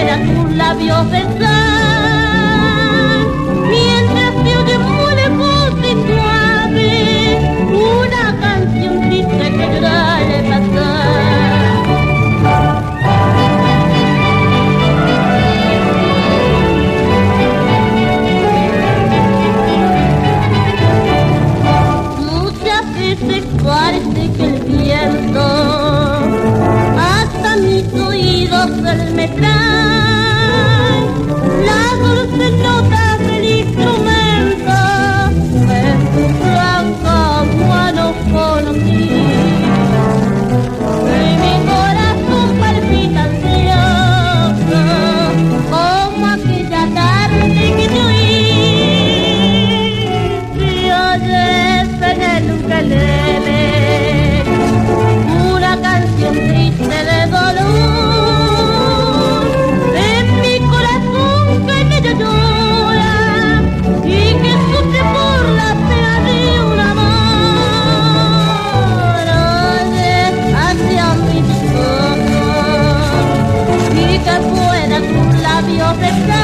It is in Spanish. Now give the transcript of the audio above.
pueda tus labios besar, mientras se oye muy lejos y suave una canción triste que lloraré pasar. Muchas veces parece que el viento hasta mis oídos él me trae las dulces notas del instrumento que tu blanca mano conocí. Y mi corazón palpita ansioso como aquella tarde que te oí. Si oyes en el ukelele una canción triste de dolor, en mi corazón que en ello llora y que sufre por la pena de un amor. Oye hacia mis ojos y que pueda tus labios besar,